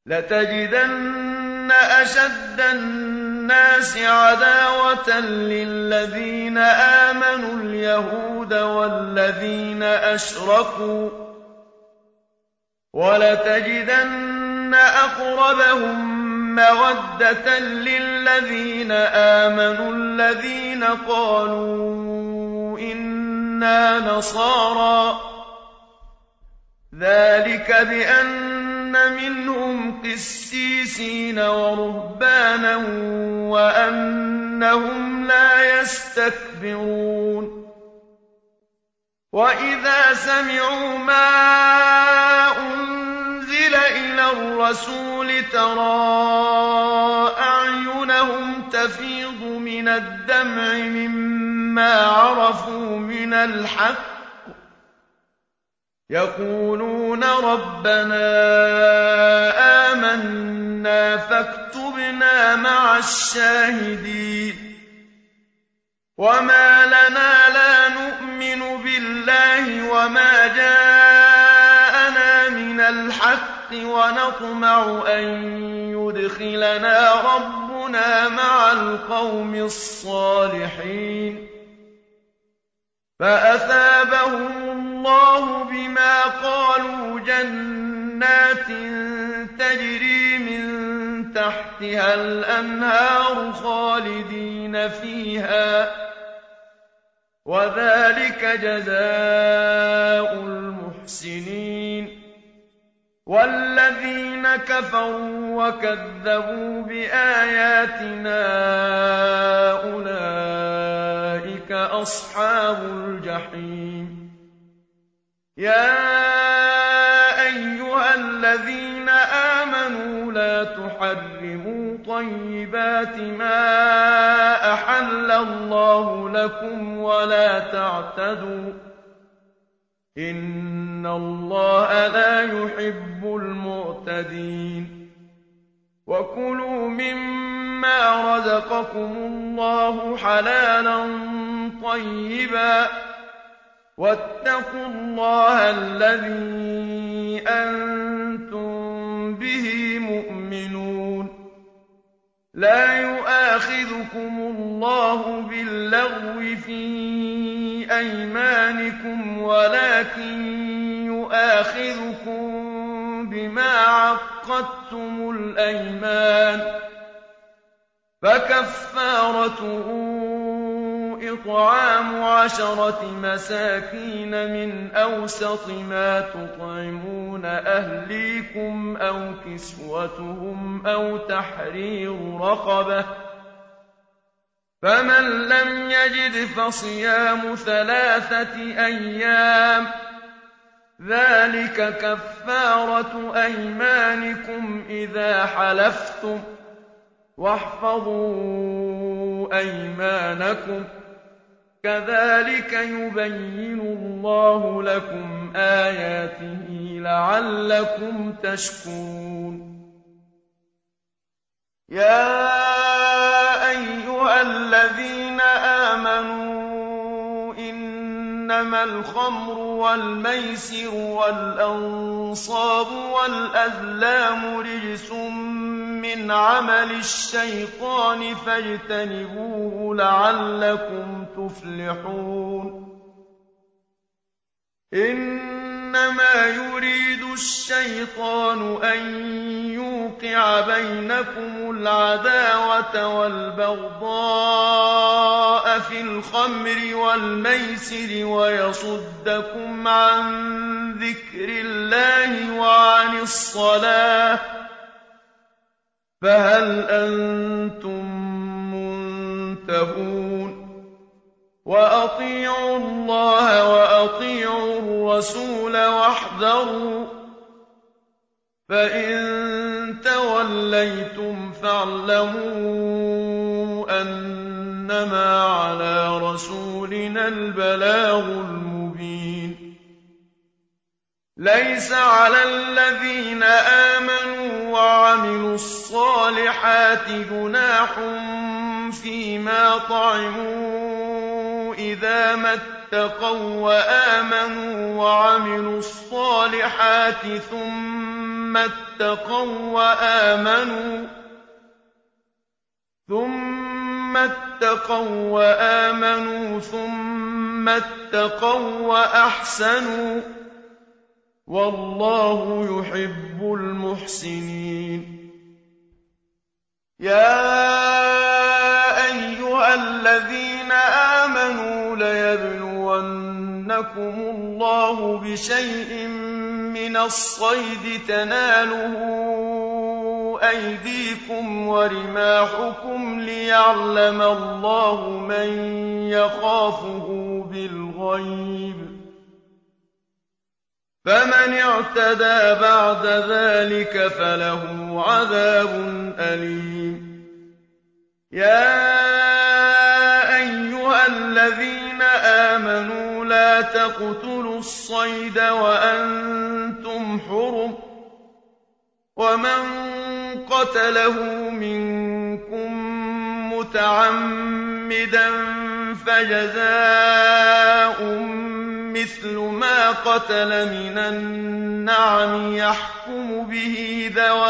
لَتَجِدَنَّ أَشَدَّ النَّاسِ عَدَاوَةً لِّلَّذِينَ آمَنُوا الْيَهُودَ وَالَّذِينَ أَشْرَكُوا ۖ وَلَتَجِدَنَّ أَقْرَبَهُم مَّوَدَّةً لِّلَّذِينَ آمَنُوا الَّذِينَ قَالُوا إِنَّا نَصَارَىٰ ۚ ذَٰلِكَ بِأَنَّ مِنْهُمْ قِسِّيسِينَ وَرُهْبَانًا وَأَنَّهُمْ لَا يَسْتَكْبِرُونَ وَإِذَا سَمِعُوا مَا أُنزِلَ إِلَى الرَّسُولِ تَرَىٰ أَعْيُنَهُمْ تَفِيضُ مِنَ الدَّمْعِ مِمَّا عَرَفُوا مِنَ الْحَقِّ يَقُولُونَ رَبَّنَا آمَنَّا فَاكْتُبْنَا مَعَ الشَّاهِدِينَ وَمَا لَنَا لَا نُؤْمِنُ بِاللَّهِ وَمَا جَاءَنَا مِنَ الْحَقِّ وَنَطْمَعُ أَن يُدْخِلَنَا رَبُّنَا مَعَ الْقَوْمِ الصَّالِحِينَ فَأَثَابَهُمُ اللَّهُ بِمَا قَالُوا جَنَّاتٍ تَجْرِي مِن تَحْتِهَا الْأَنْهَارُ خَالِدِينَ فِيهَا ۚ وَذَٰلِكَ جَزَاءُ الْمُحْسِنِينَ وَالَّذِينَ كَفَرُوا وَكَذَّبُوا بِآيَاتِنَا أُولَٰئِكَ أَصْحَابُ الْجَحِيمِ يَا أَيُّهَا الَّذِينَ آمَنُوا لَا تُحَرِّمُوا طَيِّبَاتِ مَا أَحَلَّ اللَّهُ لَكُمْ وَلَا تَعْتَدُوا ۚ إِنَّ اللَّهَ لَا يُحِبُّ الْمُعْتَدِينَ وَكُلُوا مِمَّا رَزَقَكُمُ اللَّهُ حَلَالًا طَيِّبًا وَاتَّقُوا اللَّهَ الَّذِي أَنتُم بِهِ مُؤْمِنُونَ لَا يُؤَاخِذُكُمُ اللَّهُ بِاللَّغْوِ فِي أَيْمَانِكُمْ وَلَٰكِن يُؤَاخِذُكُم بِمَا عَقَّدتُّمُ الْأَيْمَانَ ۖ فَكَفَّارَتُهُ إِطْعَامُ 10 مَسَاكِينَ مِنْ أَوْسَطِ مَا تُطْعِمُونَ أَهْلِيكُمْ أَوْ كِسْوَتُهُمْ أَوْ تَحْرِيرُ رَقَبَةٍ ۖ فَمَن لَّمْ يَجِدْ فَصِيَامُ 3 أيام ۚ ذَٰلِكَ كَفَّارَةُ أَيْمَانِكُمْ إِذَا حَلَفْتُمْ ۚ وَاحْفَظُوا أَيْمَانَكُمْ ۚ كَذَٰلِكَ يُبَيِّنُ اللَّهُ لَكُمْ آيَاتِهِ لَعَلَّكُمْ تَشْكُرُونَ يَا أَيُّهَا الَّذِينَ آمَنُوا إِنَّمَا الْخَمْرُ وَالْمَيْسِرُ وَالْأَنصَابُ وَالْأَزْلَامُ رِجْسٌ مِّنْ عَمَلِ الشَّيْطَانِ فَاجْتَنِبُوهُ لَعَلَّكُمْ تُفْلِحُونَ إِنَّمَا يُرِيدُ الشَّيْطَانُ أَن يُوقِعَ بَيْنَكُمُ الْعَدَاوَةَ وَالْبَغْضَاءَ فِي الْخَمْرِ وَالْمَيْسِرِ وَيَصُدَّكُمْ عَن ذِكْرِ اللَّهِ وَعَنِ الصَّلَاةِ ۖ فَهَلْ أَنتُم مُّنتَهُونَ وَأَطِيعُوا اللَّهَ وَأَطِيعُوا الرَّسُولَ وَاحْذَرُوا ۚ فَإِن تَوَلَّيْتُمْ فَاعْلَمُوا أَنَّمَا عَلَىٰ رَسُولِنَا الْبَلَاغُ الْمُبِينُ لَيْسَ عَلَى الَّذِينَ آمَنُوا وَعَمِلُوا الصَّالِحَاتِ جُنَاحٌ فِيمَا طَعِمُوا إِذَا مَا اتَّقَوا وَّآمَنُوا وَعَمِلُوا الصَّالِحَاتِ ثُمَّ ثُمَّ اتَّقَوا وَّآمَنُوا ثُمَّ اتَّقَوا وَّأَحْسَنُوا وَاللَّهُ يُحِبُّ الْمُحْسِنِينَ يَا أَيُّهَا الَّذِينَ آمَنُوا لَيَبْلُوَنَّكُمُ اللَّهُ بِشَيْءٍ مِّنَ الصَّيْدِ تَنَالُهُ أَيْدِيكُمْ وَرِمَاحُكُمْ لِيَعْلَمَ اللَّهُ مَن يَخَافُهُ بِالْغَيْبِ ۚ فَمَنِ اعْتَدَىٰ بَعْدَ ذَٰلِكَ فَلَهُ عَذَابٌ أَلِيمٌ يَا أَيُّهَا الَّذِينَ آمَنُوا لَا تَقْتُلُوا الصَّيْدَ وَأَنتُمْ حُرُمٌ ۚ وَمَن قَتَلَهُ مِنكُم مُّتَعَمِّدًا فَجَزَاءٌ مِّثْلُ مَا قَتَلَ مِنَ النَّعَمِ يَحْكُمُ بِهِ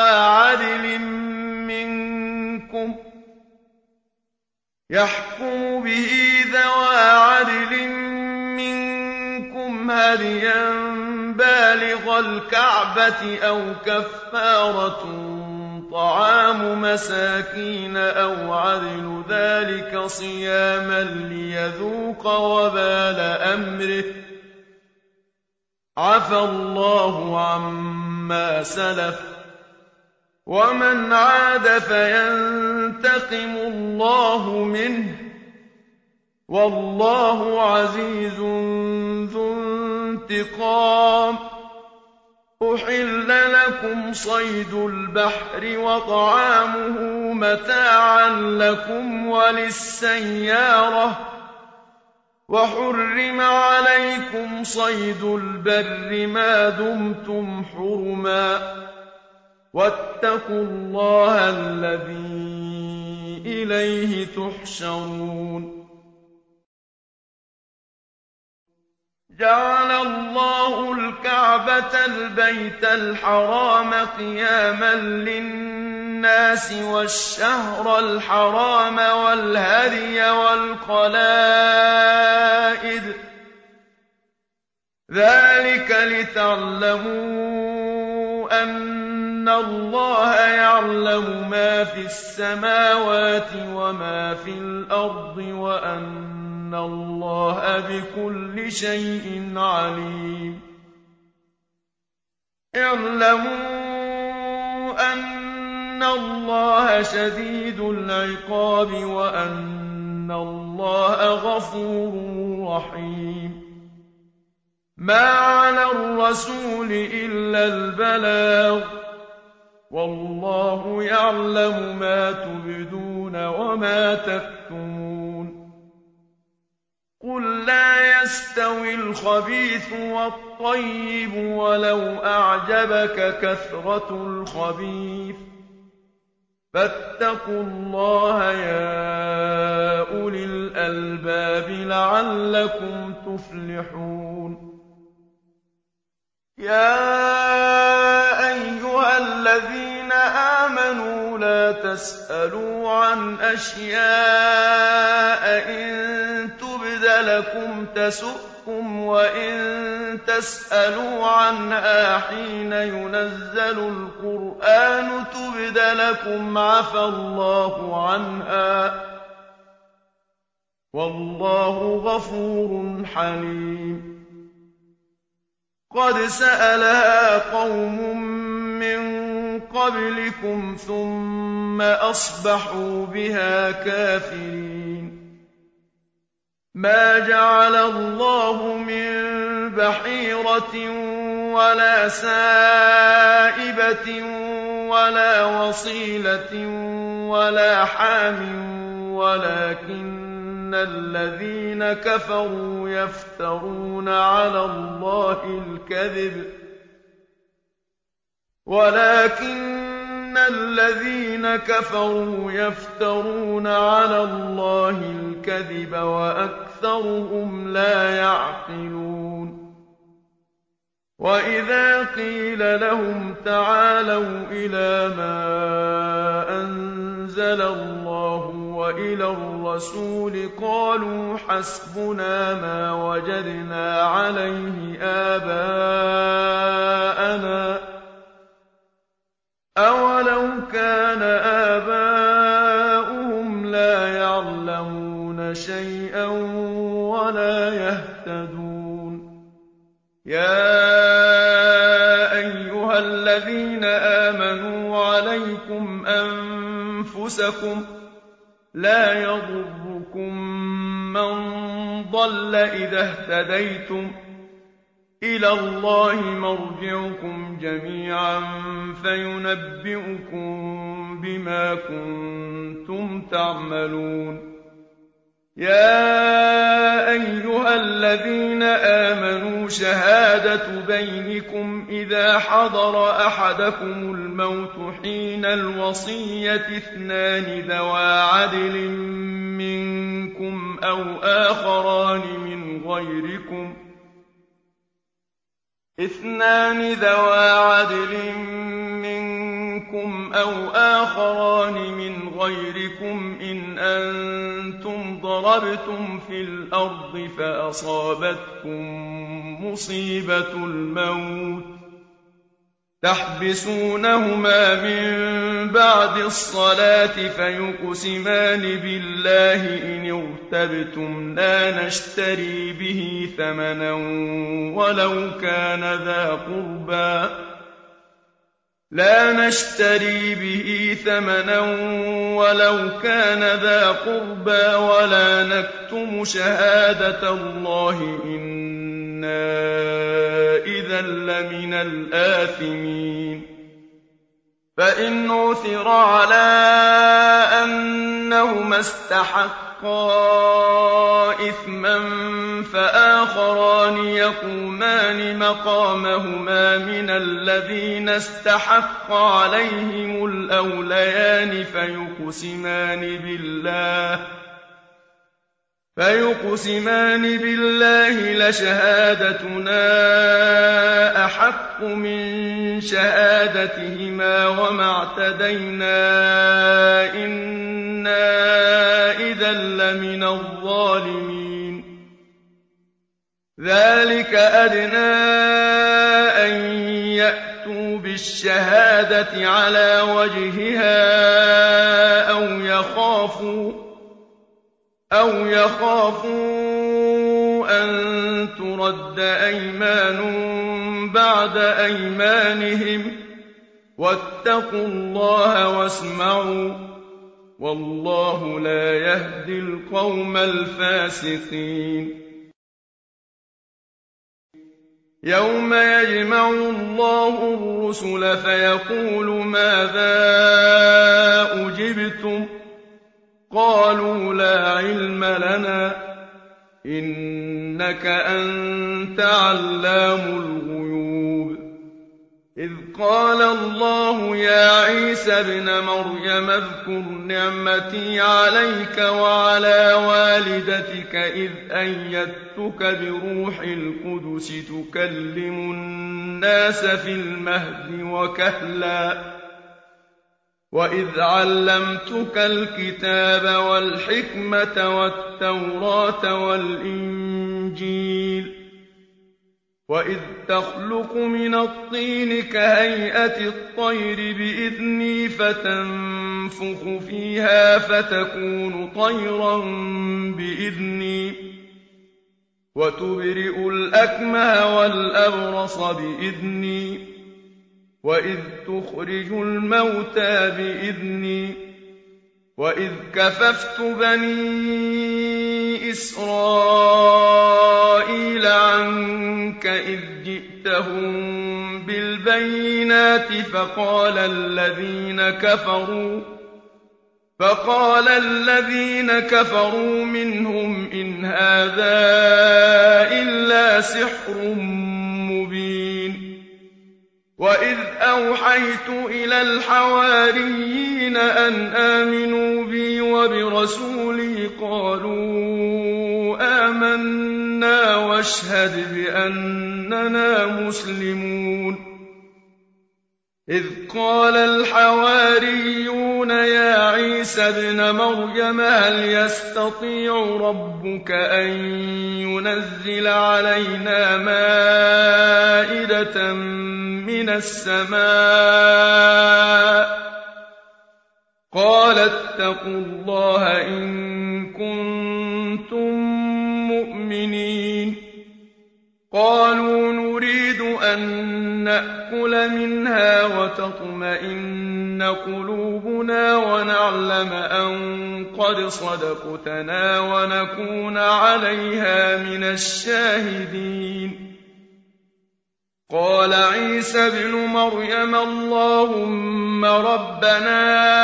ذَوَا عَدْلٍ مِّنكُمْ هَدْيًا بَالِغَ الْكَعْبَةِ أَوْ كَفَّارَةٌ طَعَامُ مَسَاكِينَ أَوْ عَدْلُ ذَٰلِكَ صِيَامًا لِّيَذُوقَ وَبَالَ أَمْرِهِ ۗ عَفَا اللَّهُ عَمَّا سَلَفَ ۚ وَمَنْ عَادَ فَيَنتَقِمُ اللَّهُ مِنْهُ ۗ وَاللَّهُ عَزِيزٌ ذُو انتِقَامٍ أُحِلَّ لَكُمْ صَيْدُ الْبَحْرِ وَطَعَامُهُ مَتَاعًا لَّكُمْ وَلِلسَّيَّارَةِ ۖ وَحُرِّمَ عَلَيْكُمْ صَيْدُ الْبَرِّ مَا دُمْتُمْ حُرُمًا ۗ وَاتَّقُوا اللَّهَ الَّذِي إِلَيْهِ تُحْشَرُونَ جَعَلَ اللَّهُ الْكَعْبَةَ الْبَيْتَ الْحَرَامَ قِيَامًا لِّلنَّاسِ وَالشَّهْرَ الْحَرَامَ وَالْهَدْيَ وَالْقَلَائِدَ ۚ ذَٰلِكَ لِتَعْلَمُوا أَنَّ اللَّهَ يَعْلَمُ مَا فِي السَّمَاوَاتِ وَمَا في الْأَرْضِ وَأَنَّ اللَّهَ بِكُلِّ شَيْءٍ عَلِيمٌ اعْلَمُوا أَنَّ اللَّهَ شَدِيدُ الْعِقَابِ وَأَنَّ اللَّهَ غَفُورٌ رَّحِيمٌ مَا عَلَى الرَّسُولِ إِلَّا الْبَلَاغُ ۗ وَاللَّهُ يَعْلَمُ مَا تُبْدُونَ وَمَا تَكْتُمُونَ قُل لَّا يَسْتَوِي الْخَبِيثُ وَالطَّيِّبُ وَلَوْ أَعْجَبَكَ كَثْرَةُ الْخَبِيثِ ۚ فَاتَّقُوا اللَّهَ يَا أُولِي الْأَلْبَابِ لَعَلَّكُمْ تُفْلِحُونَ يَا أَيُّهَا الَّذِينَ آمَنُوا لَا تَسْأَلُوا عَنْ أَشْيَاءَ إِن تُبْدَ لَكُمْ تَسُؤْكُمْ وَإِن تَسْأَلُوا عَنْهَا حِينَ يُنَزَّلُ الْقُرْآنُ تُبْدَ لَكُمْ عَفَا اللَّهُ عَنْهَا ۗ وَاللَّهُ غَفُورٌ حَلِيمٌ قَدْ سَأَلَهَا قَوْمٌ مِّن قَبْلِكُمْ ثُمَّ أَصْبَحُوا بِهَا كَافِرِينَ مَا جَعَلَ اللَّهُ مِن بَحِيرَةٍ وَلَا سَائِبَةٍ وَلَا وَصِيلَةٍ وَلَا حَامٍ وَلَٰكِنَّ الَّذِينَ كَفَرُوا يَفْتَرُونَ عَلَى اللَّهِ الْكَذِبَ وَأَكْثَرُهُمْ لَا يَعْقِلُونَ وَإِذَا قِيلَ لَهُمْ تَعَالَوْا إِلَىٰ مَا أَنزَلَ اللَّهُ وَإِلَى الرَّسُولِ قَالُوا حَسْبُنَا مَا وَجَدْنَا عَلَيْهِ آبَاءَنَا ۚ أَوَلَوْ كَانَ آبَاؤُهُمْ لَا يَعْلَمُونَ شَيْئًا وَلَا يَهْتَدُونَ يَا أَيُّهَا الَّذِينَ آمَنُوا عَلَيْكُمْ أَنفُسَكُمْ ۖ لَا يَضُرُّكُم مَّن ضَلَّ إِذَا اهْتَدَيْتُمْ ۚ إِلَى اللَّهِ مَرْجِعُكُمْ جَمِيعًا فَيُنَبِّئُكُم بِمَا كُنتُمْ تَعْمَلُونَ يَا أَيُّهَا الَّذِينَ آمَنُوا شَهَادَةُ بَيْنِكُمْ إِذَا حَضَرَ أَحَدَكُمُ الموت حين الوصية اثنان ذوى عدل منكم أو آخران من غيركم إن أنتم ضربتم في الأرض فأصابتكم مصيبة الموت تحبسونهما من بعد الصلاة فيقسمان بالله إن ارتبتم لا نشتري به ثمنا ولو كان ذا قربى ولا نكتم شهادة الله إنا إذا لمن الآثمين فإن عثر على أنهما استحقا إثما فآخران يقومان مقامهما من الذين استحق عليهم الأوليان فيقسمان بالله لشهادتنا أحق من شهادتهما وما اعتدينا إنا إذا لمن الظالمين ذلك أدنى أن يأتوا بالشهادة على وجهها أو يخافوا أن ترد أيمان بعد أيمانهم واتقوا الله واسمعوا والله لا يهدي القوم الفاسقين يوم يجمع الله الرسل فيقول ماذا أجبتم قالوا لا علم لنا إنك أنت علام الغيوب إذ قال الله يا عيسى ابن مريم اذكر نعمتي عليك وعلى والدتك إذ أيدتك بروح القدس تكلم الناس في المهد وكهلا وإذ علمتك الكتاب والحكمة والتوراة والإنجيل وإذ تخلق من الطين كهيئة الطير بإذني فتنفخ فيها فتكون طيرا بإذني وتبرئ الأكمه والأبرص بإذني وإذ تخرج الموتى بإذني وإذ كففت بني إسرائيل عنك إذ جئتهم بالبينات فقال الذين كفروا منهم إن هذا إلا سحر مبين وإذ أوحيت إلى الحواريين أن آمنوا بي وبرسولي قالوا آمنا واشهد بأننا إننا مسلمون إذ قال الحواريون يا عيسى ابن مريم هل يستطيع ربك أن ينزل علينا مائدة من السماء قال اتقوا الله إن كنتم مؤمنين قالوا نريد أن نأكل منها وتطمئن قلوبنا ونعلم أن قد صدقتنا ونكون عليها من الشاهدين قال عيسى ابن مريم اللهم ربنا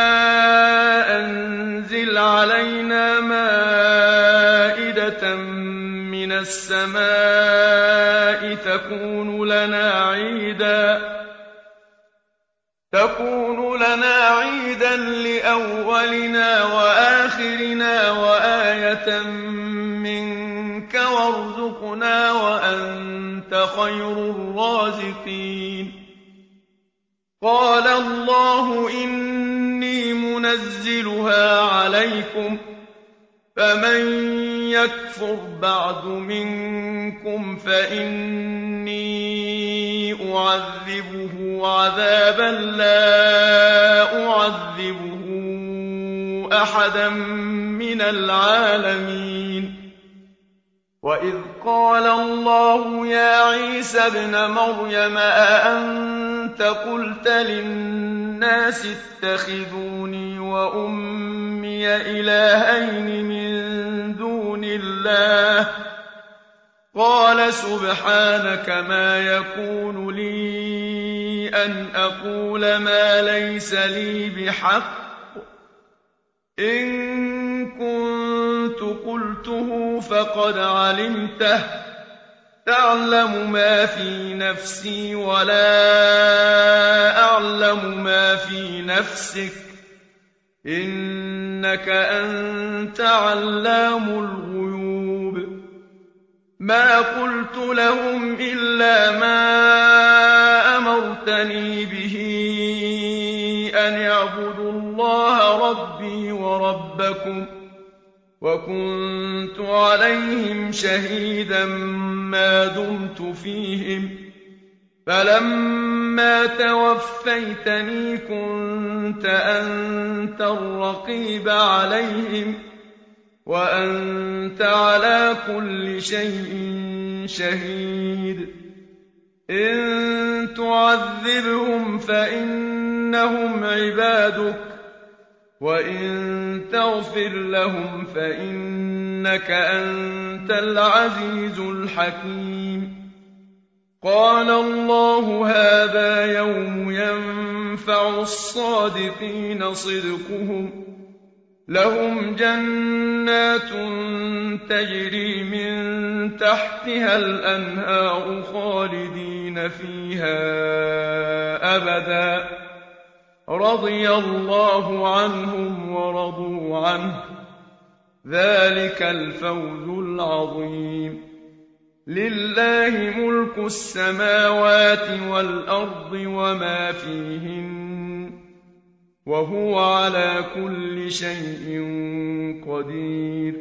أنزل علينا مائدة من السماء تكون لنا عيدا لأولنا وآخرنا وآية منك وارزقنا وأنت خير الرازقين قال الله إني منزلها عليكم فمن يكفر بعد منكم فإني أعذبه عذابا لا أعذبه أحدا من العالمين وإذ قال الله يا عيسى ابن مريم أأنت قلت للناس اتخذوني وأمي إلهين من دون الله قال سبحانك ما يكون لي أن أقول ما ليس لي بحق إن كنت قلته فقد علمته تعلم ما في نفسي ولا أعلم ما في نفسك إنك أنت علام الغيوب ما قلت لهم إلا ما أمرتني به أن اعبدوا الله ربي وربكم وكنت عليهم شهيدا ما دمت فيهم فلما توفيتني كنت أنت الرقيب عليهم وأنت على كل شيء شهيد إن تعذبهم فإنهم عبادك وإن تغفر لهم فإنك أنت العزيز الحكيم قال الله هذا يوم ينفع الصادقين صدقهم لهم جنات تجري من تحتها الأنهار خالدين فيها أبدا رضي الله عنهم ورضوا عنه ذلك الفوز العظيم لله ملك السماوات والأرض وما فيهن وهو على كل شيء قدير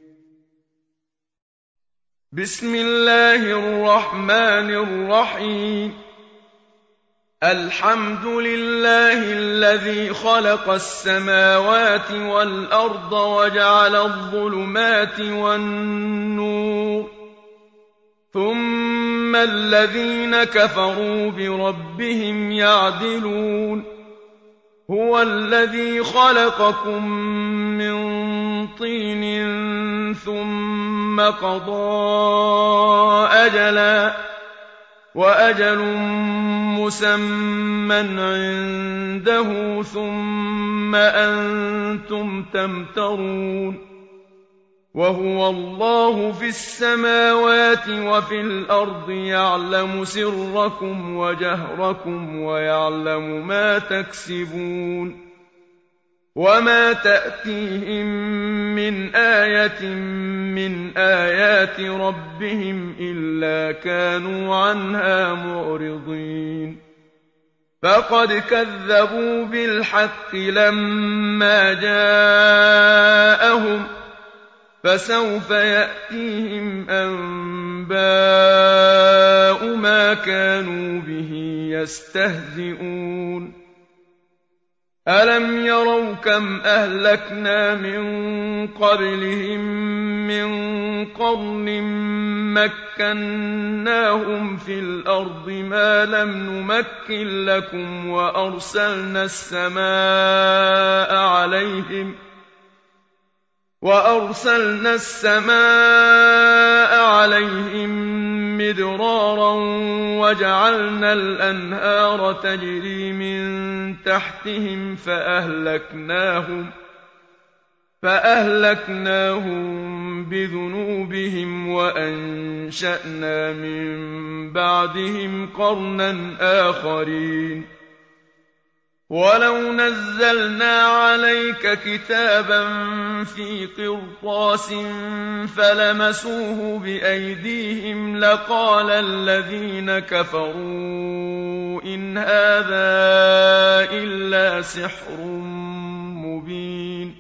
بسم الله الرحمن الرحيم الحمد لله الذي خلق السماوات والأرض وجعل الظلمات والنور ثم الذين كفروا بربهم يعدلون هو الذي خلقكم من طين ثم قضى أجلا وأجل مسمى عنده ثم أنتم تمترون وهو الله في السماوات وفي الأرض يعلم سركم وجهركم ويعلم ما تكسبون وما تأتيهم من آية من آيات ربهم إلا كانوا عنها معرضين فقد كذبوا بالحق لما جاءهم فسوف يأتيهم أنباء ما كانوا به يستهزئون ألم يروا كم أهلكنا من قبلهم من قرن مكناهم في الأرض ما لم نمكن لكم وأرسلنا السماء عليهم مدرارا وجعلنا الأنهار تجري من تحتهم فأهلكناهم بذنوبهم وأنشأنا من بعدهم قرنا آخرين ولو نزلنا عليك كتابا في قرطاس فلمسوه بأيديهم لقال الذين كفروا إن هذا إلا سحر مبين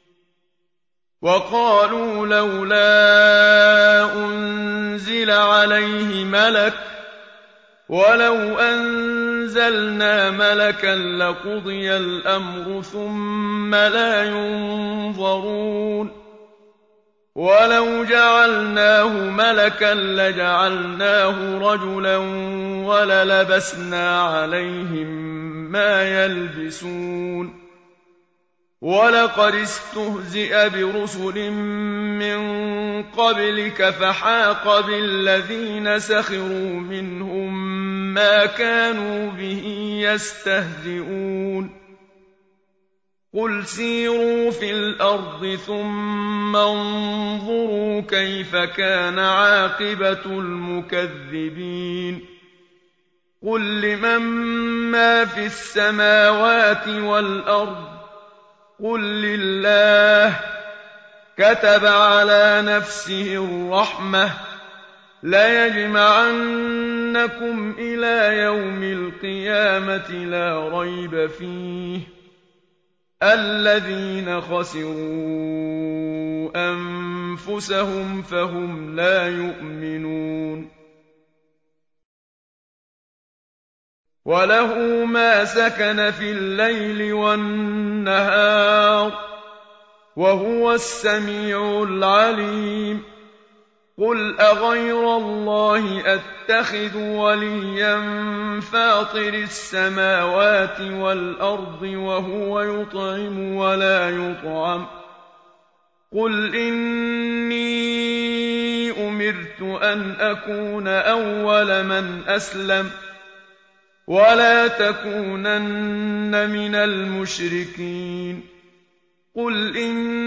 وقالوا لولا أنزل عليه ملك ولو أنزلنا ملكا لقضي الأمر ثم لا ينظرون ولو جعلناه ملكا لجعلناه رجلا وللبسنا عليهم ما يلبسون ولقد استهزئ برسل من قبلك فحاق بالذين سخروا منهم ما كانوا به يستهزئون قل سيروا في الأرض ثم انظروا كيف كان عاقبة المكذبين قل لمن ما في السماوات والأرض قل لله كتب على نفسه الرحمة ليجمعنكم إلى يوم القيامة لا ريب فيه الذين خسروا أنفسهم فهم لا يؤمنون وله ما سكن في الليل والنهار وهو السميع العليم قل أغير الله أتخذ وليا فاطر السماوات والأرض وهو يطعم ولا يطعم قل إني أمرت أن أكون أول من أسلم ولا تكونن من المشركين قل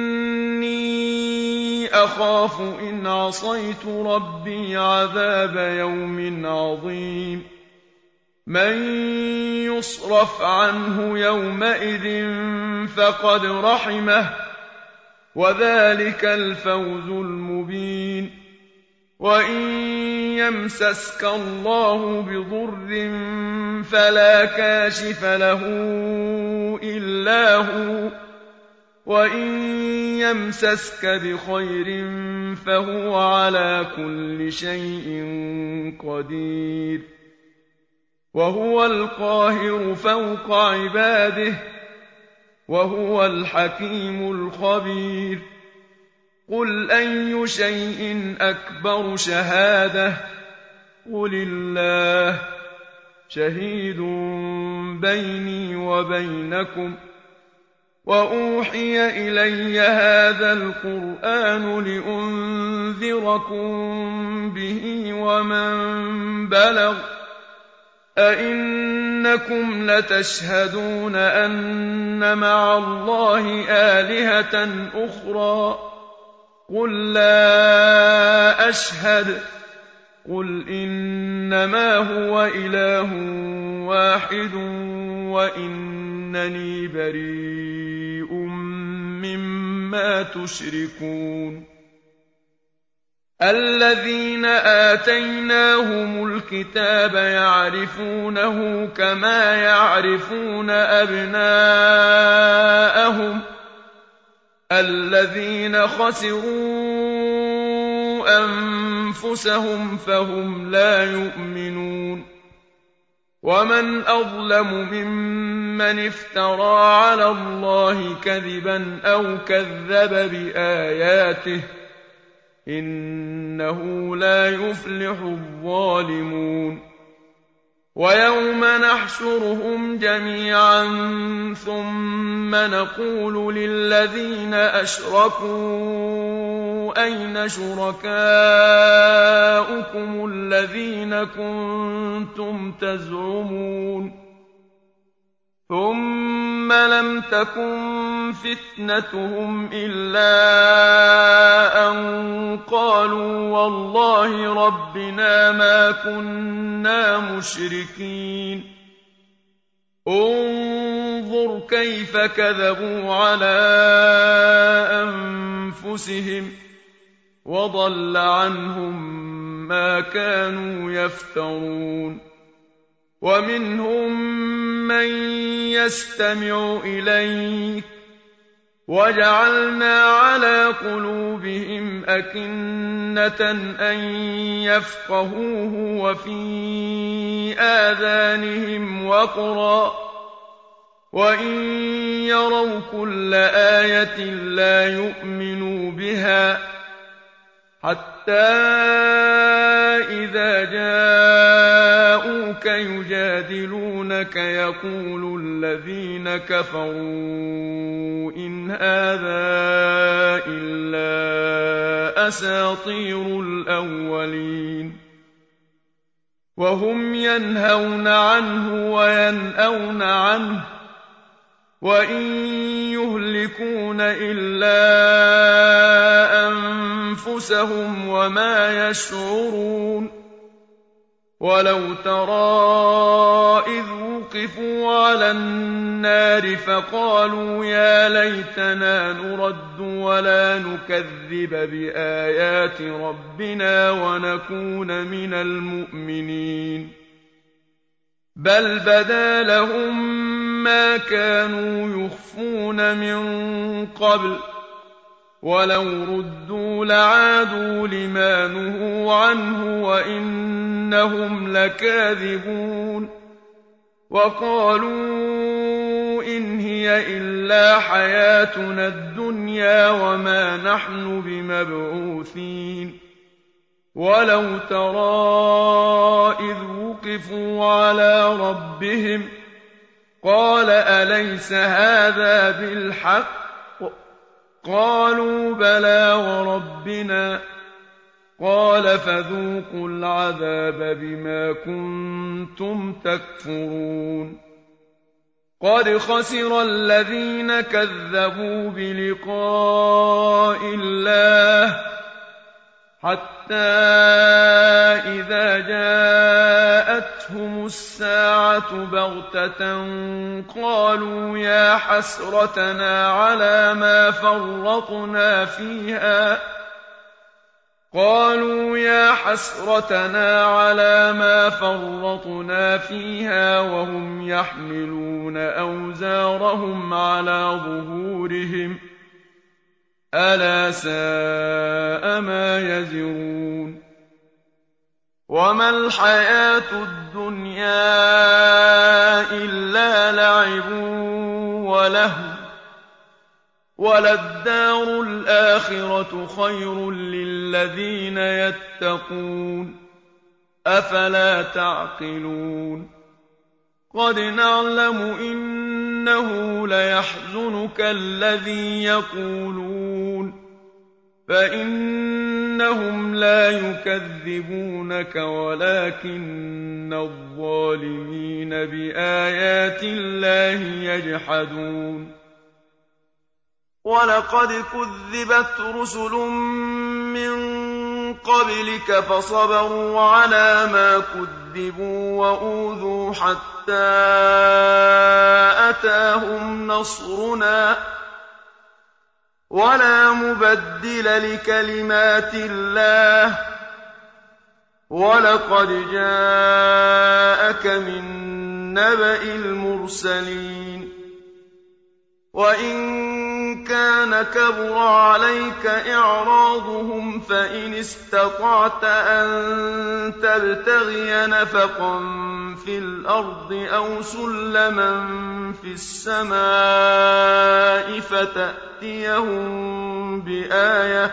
إني أخاف إن عصيت ربي عذاب يوم عظيم من يصرف عنه يومئذ فقد رحمه وذلك الفوز المبين وإن يمسسك الله بضر فلا كاشف له إلا هو وإن يمسسك بخير فهو على كل شيء قدير وهو القاهر فوق عباده وهو الحكيم الخبير قل أي شيء أكبر شهادة قل الله شهيد بيني وبينكم وأوحي إلي هذا القرآن لأنذركم به ومن بلغ أئنكم لتشهدون أن مع الله آلهة أخرى قل لا أشهد قل إنما هو إله واحد وإنني بريء مما تشركون الذين آتيناهم الكتاب يعرفونه كما يعرفون أبناءهم الذين خسروا أنفسهم فهم لا يؤمنون ومن أظلم ممن افترى على الله كذبا أو كذب بآياته إنه لا يفلح الظالمون ويوم نحشرهم جميعا ثم نقول للذين أشركوا أين شركاؤكم الذين كنتم تزعمون ثم لم تكن فتنتهم إلا أن قالوا والله ربنا ما كنا مشركين انظر كيف كذبوا على أنفسهم وضل عنهم ما كانوا يفترون ومنهم من يستمع إليك وجعلنا على قلوبهم أكنة أن يفقهوه وفي آذانهم وقرا وإن يروا كل آية لا يؤمنوا بها حتى إذا جاءوك يجادلونك يقول الذين كفروا إن هذا إلا أساطير الأولين وهم ينهون عنه وينأون عنه وإن يهلكون إلا أنفسهم وما يشعرون ولو ترى إذ وقفوا على النار فقالوا يا ليتنا نرد ولا نكذب بآيات ربنا ونكون من المؤمنين بل بدا لهم ما كانوا يخفون من قبل ولو ردوا لعادوا لما نهوا عنه وإنهم لكاذبون وقالوا إن هي إلا حياتنا الدنيا وما نحن بمبعوثين ولو ترى إذ وقفوا على ربهم قال أليس هذا بالحق قالوا بلى وربنا قال فذوقوا العذاب بما كنتم تكفرون قد خسر الذين كذبوا بلقاء الله حتى إذا جاءتهم الساعة بغتة قالوا يا حسرتنا على ما فرطنا فيها وهم يحملون أوزارهم على ظهورهم ألا ساء ما يزرون وما الحياة الدنيا إلا لعب ولهو وللدار الآخرة خير للذين يتقون أفلا تعقلون قد نعلم إنه ليحزنك الذي يقولون فإنهم لا يكذبونك ولكن الظالمين بآيات الله يجحدون ولقد كذبت رسل من قبلك فصبروا على ما كذبوا وأوذوا حتى أتاهم نصرنا ولا مبدل لكلمات الله ولقد جاءك من نبأ المرسلين وإن كان كبر عليك إعراضهم فإن استطعت أن تبتغي نفقا في الأرض أو سلما في السماء فتأتيهم بآية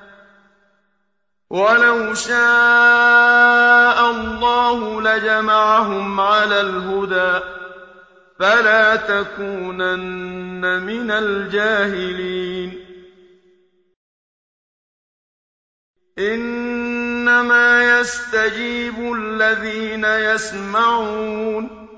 ولو شاء الله لجمعهم على الهدى فلا تكونن من الجاهلين إنما يستجيب الذين يسمعون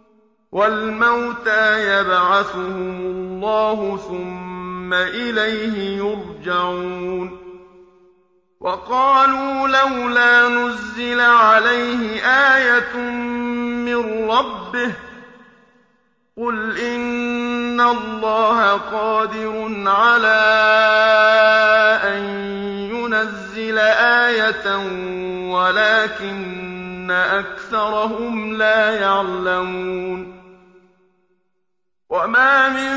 والموتى يبعثهم الله ثم إليه يرجعون وقالوا لولا نزل عليه آية من ربه قل إن الله قادر على أن ينزل آية ولكن أكثرهم لا يعلمون وما من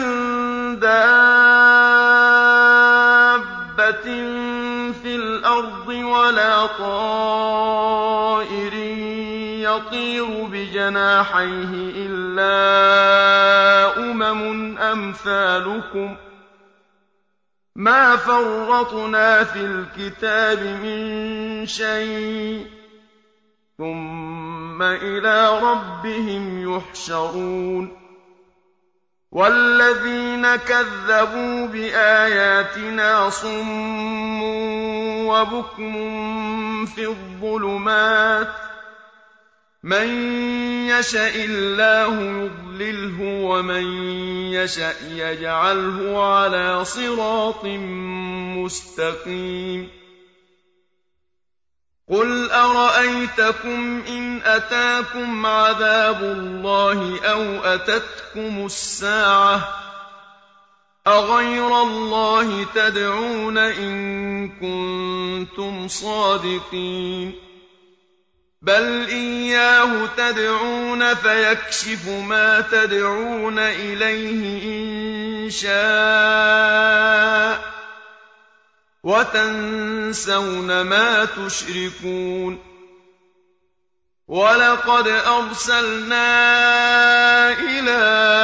دابة في الأرض ولا طائر يطير بجناحيه إلا أمثالكم ما فرطنا في الكتاب من شيء ثم إلى ربهم يحشرون والذين كذبوا بآياتنا صم وبكم في الظلمات من يشاء الله يضلله ومن يشاء يجعله على صراط مستقيم قل أرأيتكم إن أتاكم عذاب الله أو أتتكم الساعة أغير الله تدعون إن كنتم صادقين بل إياه تدعون فيكشف ما تدعون إليه إن شاء وتنسون ما تشركون ولقد أرسلنا إلى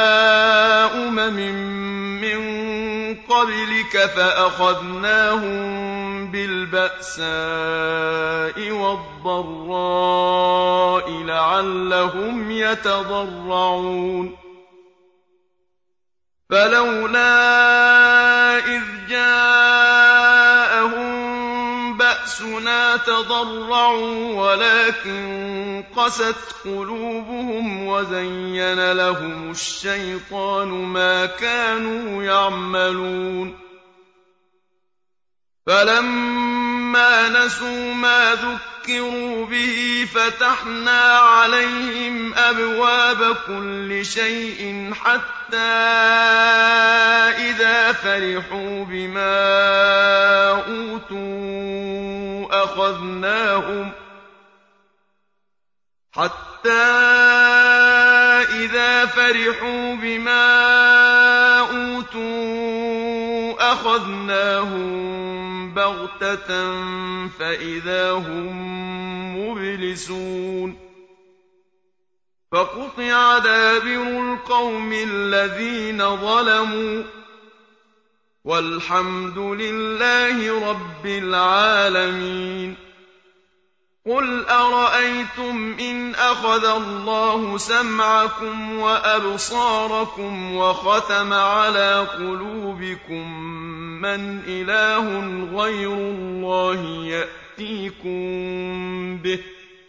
من قبلك فأخذناهم بالبأساء والضراء لعلهم يتضرعون فلولا إذ جاءهم بأسنا تضرعوا ولكن قست قلوبهم وزين لهم الشيطان ما كانوا يعملون فلما نسوا ما ذكروا به فتحنا عليهم أبواب كل شيء حتى إذا فرحوا بما أوتوا أخذناهم بغتة فإذا هم مبلسون فقطع دابر القوم الذين ظلموا والحمد لله رب العالمين قل أرأيتم إن أخذ الله سمعكم وأبصاركم وختم على قلوبكم من إله غير الله يأتيكم به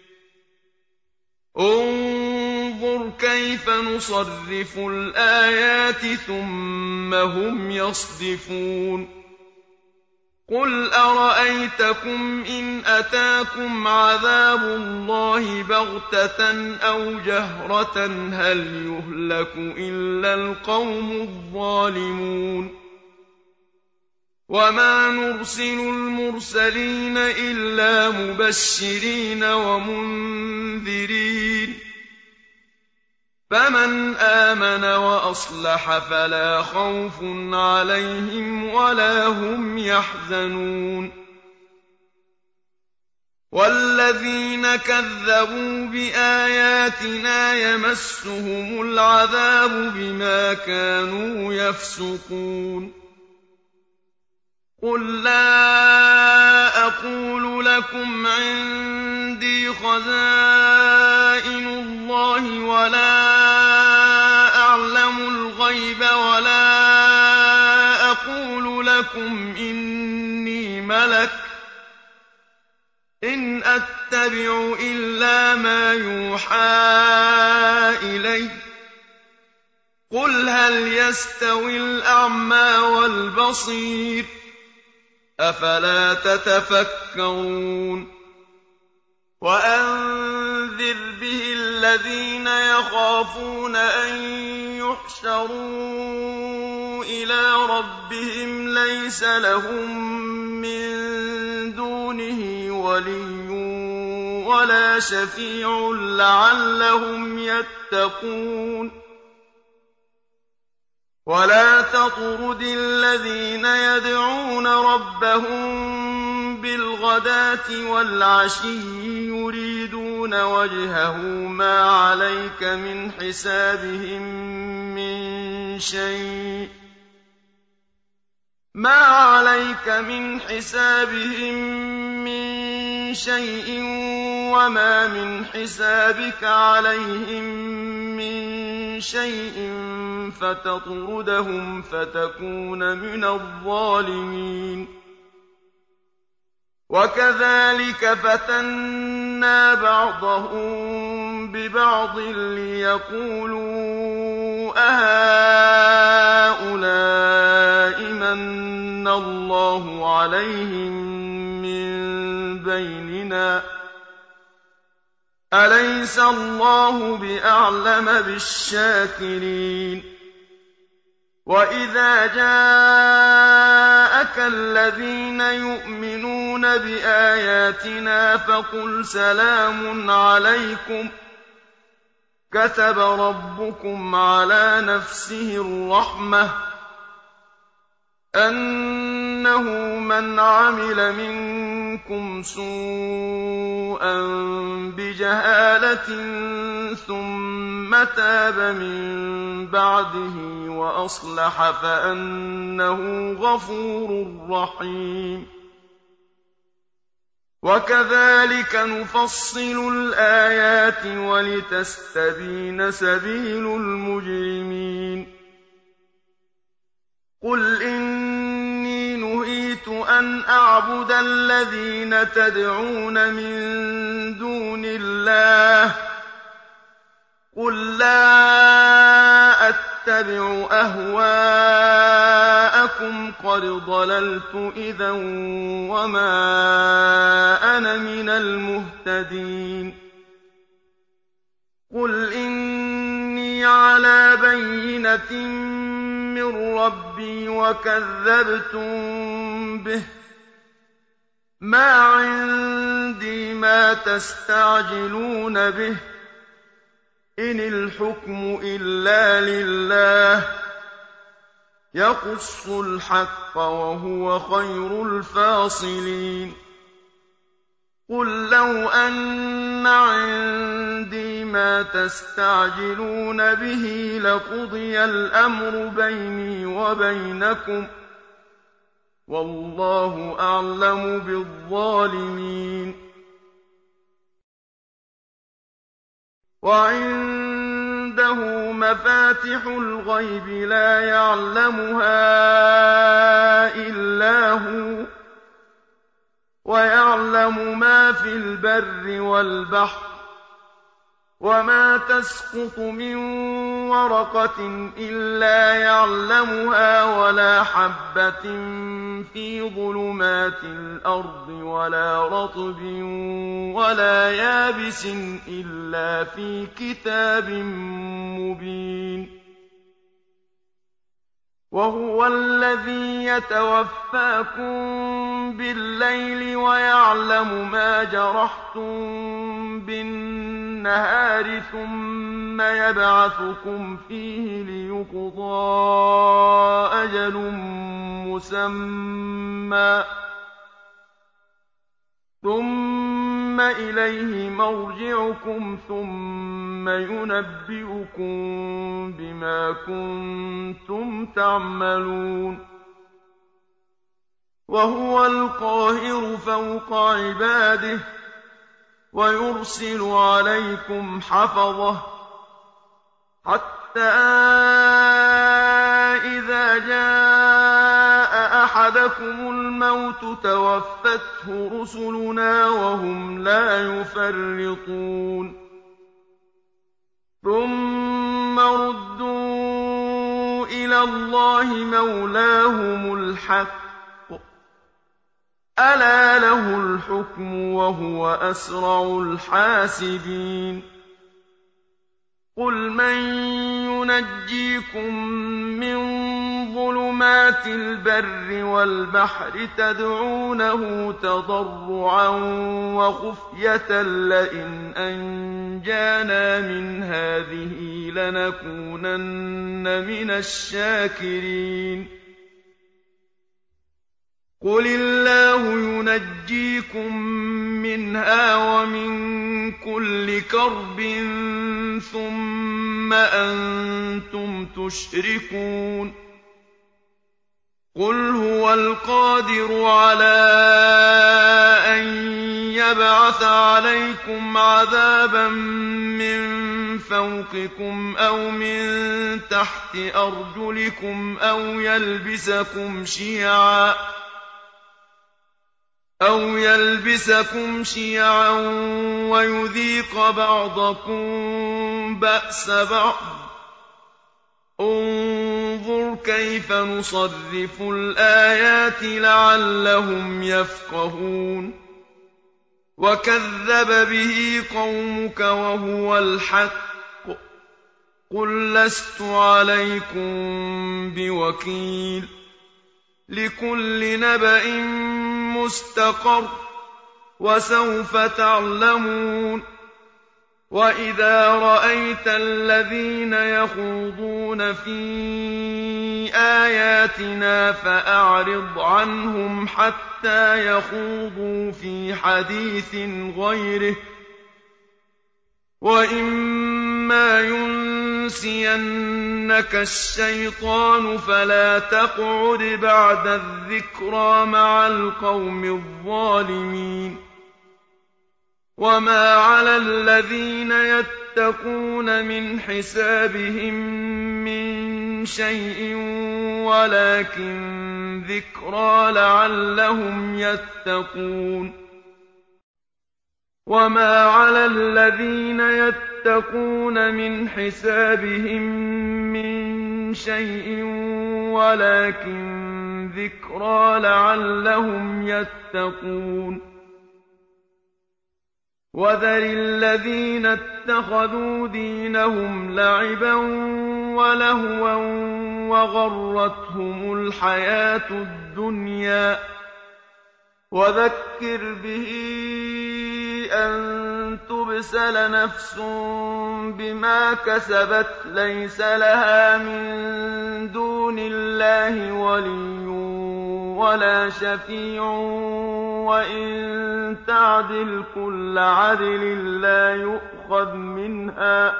انظر كيف نصرف الآيات ثم هم يصدفون قل أرأيتكم إن أتاكم عذاب الله بغتة أو جهرة هل يهلك إلا القوم الظالمون وَمَا نُرْسِلُ الْمُرْسَلِينَ إِلَّا مُبَشِّرِينَ وَمُنذِرِينَ ۖ فَمَنْ آمَنَ وَأَصْلَحَ فَلَا خَوْفٌ عَلَيْهِمْ وَلَا هُمْ يَحْزَنُونَ وَالَّذِينَ كَذَّبُوا بِآيَاتِنَا يَمَسُّهُمُ الْعَذَابُ بِمَا كَانُوا يَفْسُقُونَ قُل لَّا أَقُولُ لَكُمْ عِندِي خَزَائِنُ اللَّهِ وَلَا أَعْلَمُ الْغَيْبَ وَلَا أَقُولُ لَكُمْ إِنِّي مَلَكٌ ۖ إِنْ أَتَّبِعُ إِلَّا مَا يُوحَىٰ إِلَيَّ ۚ قُلْ هَلْ يَسْتَوِي الْأَعْمَىٰ وَالْبَصِيرُ ۚ أَفَلَا تَتَفَكَّرُونَ وَأَنذِرْ بِهِ الَّذِينَ يَخَافُونَ أَن يُحْشَرُوا إِلَىٰ رَبِّهِمْ لَيْسَ لَهُم مِّن دُونِهِ وَلِيٌّ وَلَا شَفِيعٌ لَّعَلَّهُمْ يَتَّقُونَ وَلَا تَطْرُدِ الَّذِينَ يَدْعُونَ رَبَّهُم بِالْغَدَاةِ وَالْعَشِيِّ يُرِيدُونَ وَجْهَهُ مَا عَلَيْكَ مِنْ حِسَابِهِم مِّن شَيْءٍ وَمَا مِنْ حِسَابِكَ عَلَيْهِم مِّن شَيْءٍ فَتَطْرُدَهُمْ فَتَكُونَ مِنَ الظَّالِمِينَ وَكَذَٰلِكَ فَتَنَّا بَعْضَهُم بِبَعْضٍ لِّيَقُولُوا أَهَٰؤُلَاءِ مَنَّ اللَّهُ عَلَيْهِم مِّن بَيْنِنَا ۗ أَلَيْسَ اللَّهُ بِأَعْلَمَ بِالشَّاكِرِينَ وَإِذَا جَاءَكَ الَّذِينَ يُؤْمِنُونَ بِآيَاتِنَا فَقُلْ سَلَامٌ عَلَيْكُمْ ۖ كَتَبَ رَبُّكُمْ عَلَىٰ نَفْسِهِ الرَّحْمَةَ ۖ أَنَّهُ مَنْ عَمِلَ مِنكُمْ سُوءًا بِجَهَالَةٍ ثُمَّ تَابَ مِن بَعْدِهِ وَأَصْلَحَ فَأَنَّهُ غَفُورٌ رَّحِيمٌ وَكَذَٰلِكَ نُفَصِّلُ الْآيَاتِ وَلِتَسْتَبِينَ سَبِيلُ الْمُجْرِمِينَ قُلْ إِنِّي نُهِيتُ أَنْ أَعْبُدَ الَّذِينَ تَدْعُونَ مِن دُونِ اللَّهِ ۚ قُل لَّا أَتَّبِعُ أَهْوَاءَكُمْ قَدْ ضَلَلْتُ إِذًا وَمَا أَنَا مِنَ الْمُهْتَدِينَ قُلْ إِنِّي عَلَىٰ بَيِّنَةٍ مِّن رَّبِّي وَكَذَّبْتُم بِهِ ۚ مَا عِندِي مَا تَسْتَعْجِلُونَ بِهِ ۚ إِنِ الْحُكْمُ إِلَّا لِلَّهِ ۖ يَقُصُّ الْحَقَّ ۖ وَهُوَ خَيْرُ الْفَاصِلِينَ قُل لَّوْ أَنَّ عِندِي مَا تَسْتَعْجِلُونَ بِهِ لَقُضِيَ الْأَمْرُ بَيْنِي وَبَيْنَكُمْ ۗ وَاللَّهُ أَعْلَمُ بِالظَّالِمِينَ وَعِندَهُ مَفَاتِحُ الْغَيْبِ لَا يَعْلَمُهَا إِلَّا هُوَ ۚ وَيَعْلَمُ مَا فِي الْبَرِّ وَالْبَحْرِ ۚ وَمَا تَسْقُطُ مِن وَرَقَةٍ إِلَّا يَعْلَمُهَا وَلَا حَبَّةٍ فِي ظُلُمَاتِ الْأَرْضِ وَلَا رَطْبٍ وَلَا يَابِسٍ إِلَّا فِي كِتَابٍ مُّبِينٍ وَهُوَ الَّذِي يَتَوَفَّاكُم بِاللَّيْلِ وَيَعْلَمُ مَا جَرَحْتُم بِالنَّهَارِ ثُمَّ يَبْعَثُكُمْ فِيهِ لِيُقْضَىٰ أَجَلٌ مُّسَمًّى ۖ ثُمَّ إِلَيْهِ مَرْجِعُكُمْ ثُمَّ يُنَبِّئُكُم بِمَا كُنتُمْ تَعْمَلُونَ وَهُوَ الْقَاهِرُ فَوْقَ عِبَادِهِ وَيُرْسِلُ عَلَيْكُمْ حَفَظَةً حَتَّىٰ إِذَا جَاءَ أَحَدَكُمُ الْمَوْتُ تَوَفَّتْهُ رُسُلُنَا وَهُمْ لَا يُفَرِّطُونَ ثُمَّ رُدُّوا إِلَى اللَّهِ مَوْلَاهُمُ الْحَقِّ ۚ أَلَا لَهُ الْحُكْمُ وَهُوَ أَسْرَعُ الْحَاسِبِينَ قُلْ مَن يُنَجِّيكُم مِّن ظُلُمَاتِ الْبَرِّ وَالْبَحْرِ تَدْعُونَهُ تَضَرُّعًا وَخُفْيَةً لَّئِنْ أَنجَانَا مِنْ هَٰذِهِ لَنَكُونَنَّ مِنَ الشَّاكِرِينَ قُلِ اللَّهُ يُنَجِّيكُم مِّنْهَا وَمِن كُلِّ كَرْبٍ ثُمَّ أَنتُمْ تُشْرِكُونَ قُلْ هُوَ الْقَادِرُ عَلَىٰ أَن يَبْعَثَ عَلَيْكُمْ عَذَابًا مِّن فَوْقِكُمْ أَوْ مِن تَحْتِ أَرْجُلِكُمْ أَوْ يَلْبِسَكُمْ شِيَعًا وَيُذِيقَ بَعْضَكُم بَأْسَ بَعْضٍ ۗ انظُرْ كَيْفَ نُصَرِّفُ الْآيَاتِ لَعَلَّهُمْ يَفْقَهُونَ وَكَذَّبَ بِهِ قَوْمُكَ وَهُوَ الْحَقُّ ۚ قُل لَّسْتُ عَلَيْكُم بِوَكِيلٍ لِّكُلِّ نَبَإٍ مُّسْتَقَرٌّ ۚ وَسَوْفَ تَعْلَمُونَ وَإِذَا رَأَيْتَ الَّذِينَ يَخُوضُونَ فِي آيَاتِنَا فَأَعْرِضْ عَنْهُمْ حَتَّىٰ يَخُوضُوا فِي حَدِيثٍ غَيْرِهِ ۚ وَإِمَّا يُنسِيَنَّكَ الشَّيْطَانُ فَلَا تَقْعُدْ بَعْدَ الذِّكْرَىٰ مَعَ الْقَوْمِ الظَّالِمِينَ وَمَا عَلَى الَّذِينَ يَتَّقُونَ مِنْ حِسَابِهِم مِّن شَيْءٍ وَلَٰكِن ذِكْرَىٰ لَعَلَّهُمْ يَتَّقُونَ وَمَا عَلَى الَّذِينَ يَتَّقُونَ مِنْ حِسَابِهِم مِّن شَيْءٍ وَلَٰكِن ذِكْرَىٰ لَعَلَّهُمْ يَتَّقُونَ وَذَرِ الَّذِينَ اتَّخَذُوا دِينَهُمْ لَعِبًا وَلَهْوًا وَغَرَّتْهُمُ الْحَيَاةُ الدُّنْيَا ۚ وَذَكِّرْ بِهِ أَن تُبْسَلَ نَفْسٌ بِمَا كَسَبَتْ لَيْسَ لَهَا مِن دُونِ اللَّهِ وَلِيٌّ وَلَا شَفِيعٌ وَإِن تَعْدِلْ كُلَّ عَدْلٍ لَّا يُؤْخَذْ مِنْهَا ۗ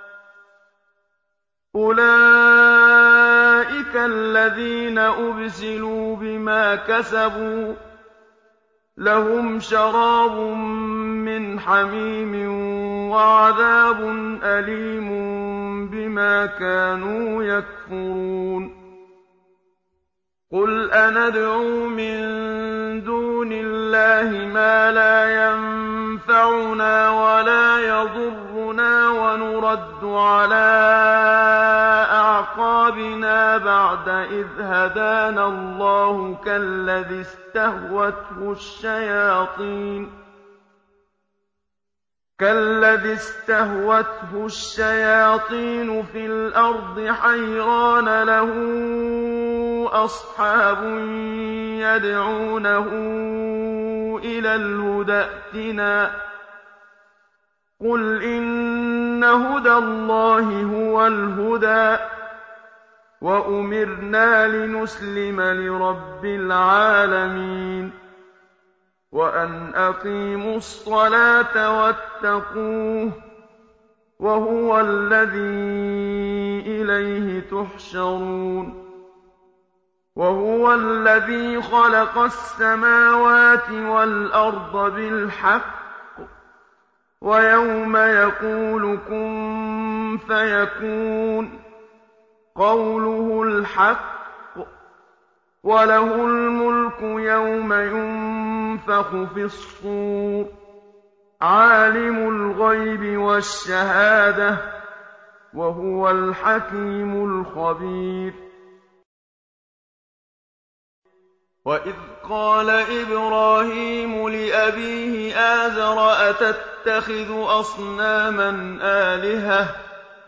أُولَٰئِكَ الَّذِينَ أُبْسِلُوا بِمَا كَسَبُوا ۖ لَهُمْ شَرَابٌ مِّنْ حَمِيمٍ وَعَذَابٌ أَلِيمٌ بِمَا كَانُوا يَكْفُرُونَ قُلْ أَنَدْعُو مِن دُونِ اللَّهِ مَا لَا يَنفَعُنَا وَلَا يَضُرُّنَا وَنُرَدُّ عَلَىٰ أَعْقَابِنَا بَعْدَ إِذْ هَدَانَا اللَّهُ كَالَّذِي اسْتَهْوَتْهُ الشَّيَاطِينُ فِي الْأَرْضِ حَيْرَانَ لَهُ أَصْحَابٌ يَدْعُونَهُ إِلَى الْهُدَى ائْتِنَا ۗ قُلْ إِنَّ هُدَى اللَّهِ هُوَ الْهُدَىٰ ۖ وَأُمِرْنَا لِنُسْلِمَ لِرَبِّ الْعَالَمِينَ وَأَنْ أَقِيمُوا الصَّلَاةَ وَاتَّقُوهُ ۚ وَهُوَ الَّذِي إِلَيْهِ تُحْشَرُونَ وَهُوَ الَّذِي خَلَقَ السَّمَاوَاتِ وَالْأَرْضَ بِالْحَقِّ ۖ وَيَوْمَ يَقُولُ كُن فَيَكُونُ قَوْلُهُ الْحَقُّ ۚ وَلَهُ الْمُلْكُ يَوْمَ يُنفَخُ فِي الصُّورِ ۚ عَالِمُ الْغَيْبِ وَالشَّهَادَةِ ۚ وَهُوَ الْحَكِيمُ الْخَبِيرُ وَإِذْ قَالَ إِبْرَاهِيمُ لِأَبِيهِ آزَرَ أَتَتَّخِذُ أَصْنَامًا آلِهَةً ۖ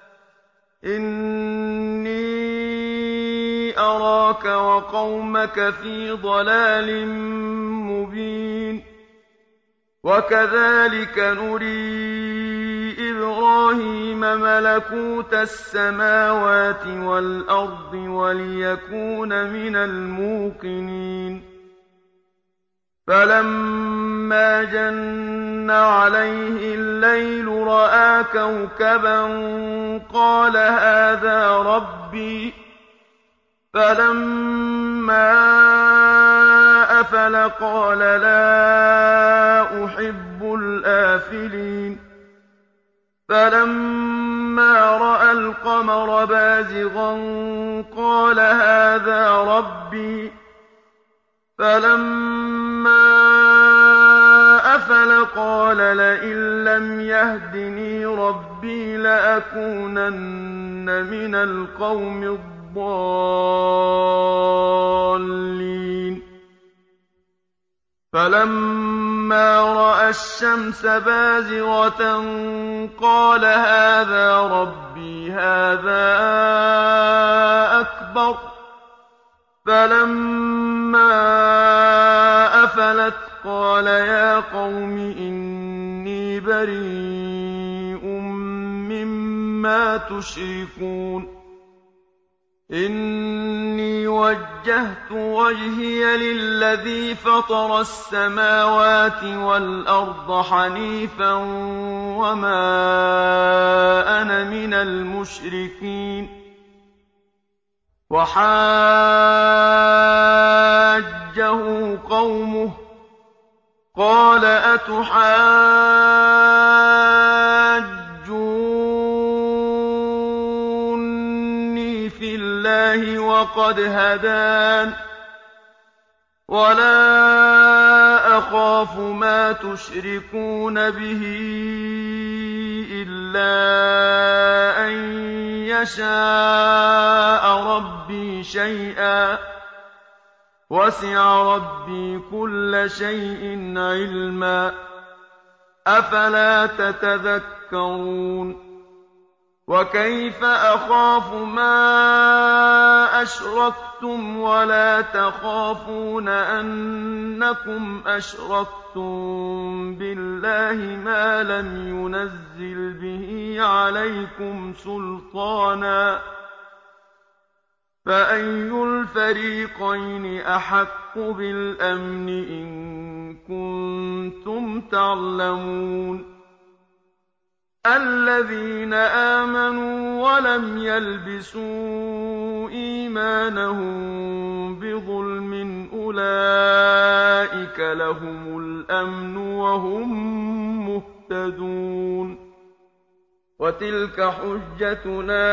إِنِّي أَرَاكَ وَقَوْمَكَ فِي ضَلَالٍ مُّبِينٍ وَكَذَٰلِكَ نُرِي إِبْرَاهِيمَ مَلَكُوتَ السَّمَاوَاتِ وَالْأَرْضِ وَلِيَكُونَ مِنَ الْمُوقِنِينَ فَلَمَّا جَنَّ عَلَيْهِ اللَّيْلُ رَأَىٰ كَوْكَبًا قَالَ هَٰذَا رَبِّي ۖ فَلَمَّا أَفَلَ قَالَ لَا أُحِبُّ الْآفِلِينَ فَلَمَّا رَأَى الْقَمَرَ بَازِغًا قَالَ هَٰذَا رَبِّي ۖ فَلَمَّا أَفَلَ قَالَ لَئِن لَّمْ يَهْدِنِي رَبِّي لَأَكُونَنَّ مِنَ الْقَوْمِ الضَّالِّينَ فَلَمَّا رَأَى الشَّمْسَ بَازِغَةً قَالَ هَٰذَا رَبِّي هَٰذَا أَكْبَرُ ۖ فَلَمَّا أَفَلَتْ قَالَ يَا قَوْمِ إِنِّي بَرِيءٌ مِّمَّا تُشْرِكُونَ إِنِّي وَجَّهْتُ وَجْهِيَ لِلَّذِي فَطَرَ السَّمَاوَاتِ وَالْأَرْضَ حَنِيفًا وَمَا أَنَا مِنَ الْمُشْرِكِينَ وَحَاجَّهُ قَوْمُهُ قَالَ أَتُحَاجُّونِّي فِي اللَّهِ وَقَدْ هَدَانِ ۚ وَلَا أَخَافُ مَا تُشْرِكُونَ بِهِ إِلَّا أَن يَشَاءَ رَبِّي شَيْئًا ۗ وَسِعَ رَبِّي كُلَّ شَيْءٍ عِلْمًا ۗ أَفَلَا تَتَذَكَّرُونَ وَكَيْفَ أَخَافُ مَا أَشْرَكْتُمْ وَلَا تَخَافُونَ أَنَّكُمْ أَشْرَكْتُم بِاللَّهِ مَا لَمْ يُنَزِّلْ بِهِ عَلَيْكُمْ سُلْطَانًا ۚ فَأَيُّ الْفَرِيقَيْنِ أَحَقُّ بِالْأَمْنِ إِن كُنتُمْ تَعْلَمُونَ الَّذِينَ آمَنُوا وَلَمْ يَلْبِسُوا إِيمَانَهُم بِظُلْمٍ أُولَٰئِكَ لَهُمُ الْأَمْنُ وَهُم مُّهْتَدُونَ وَتِلْكَ حُجَّتُنَا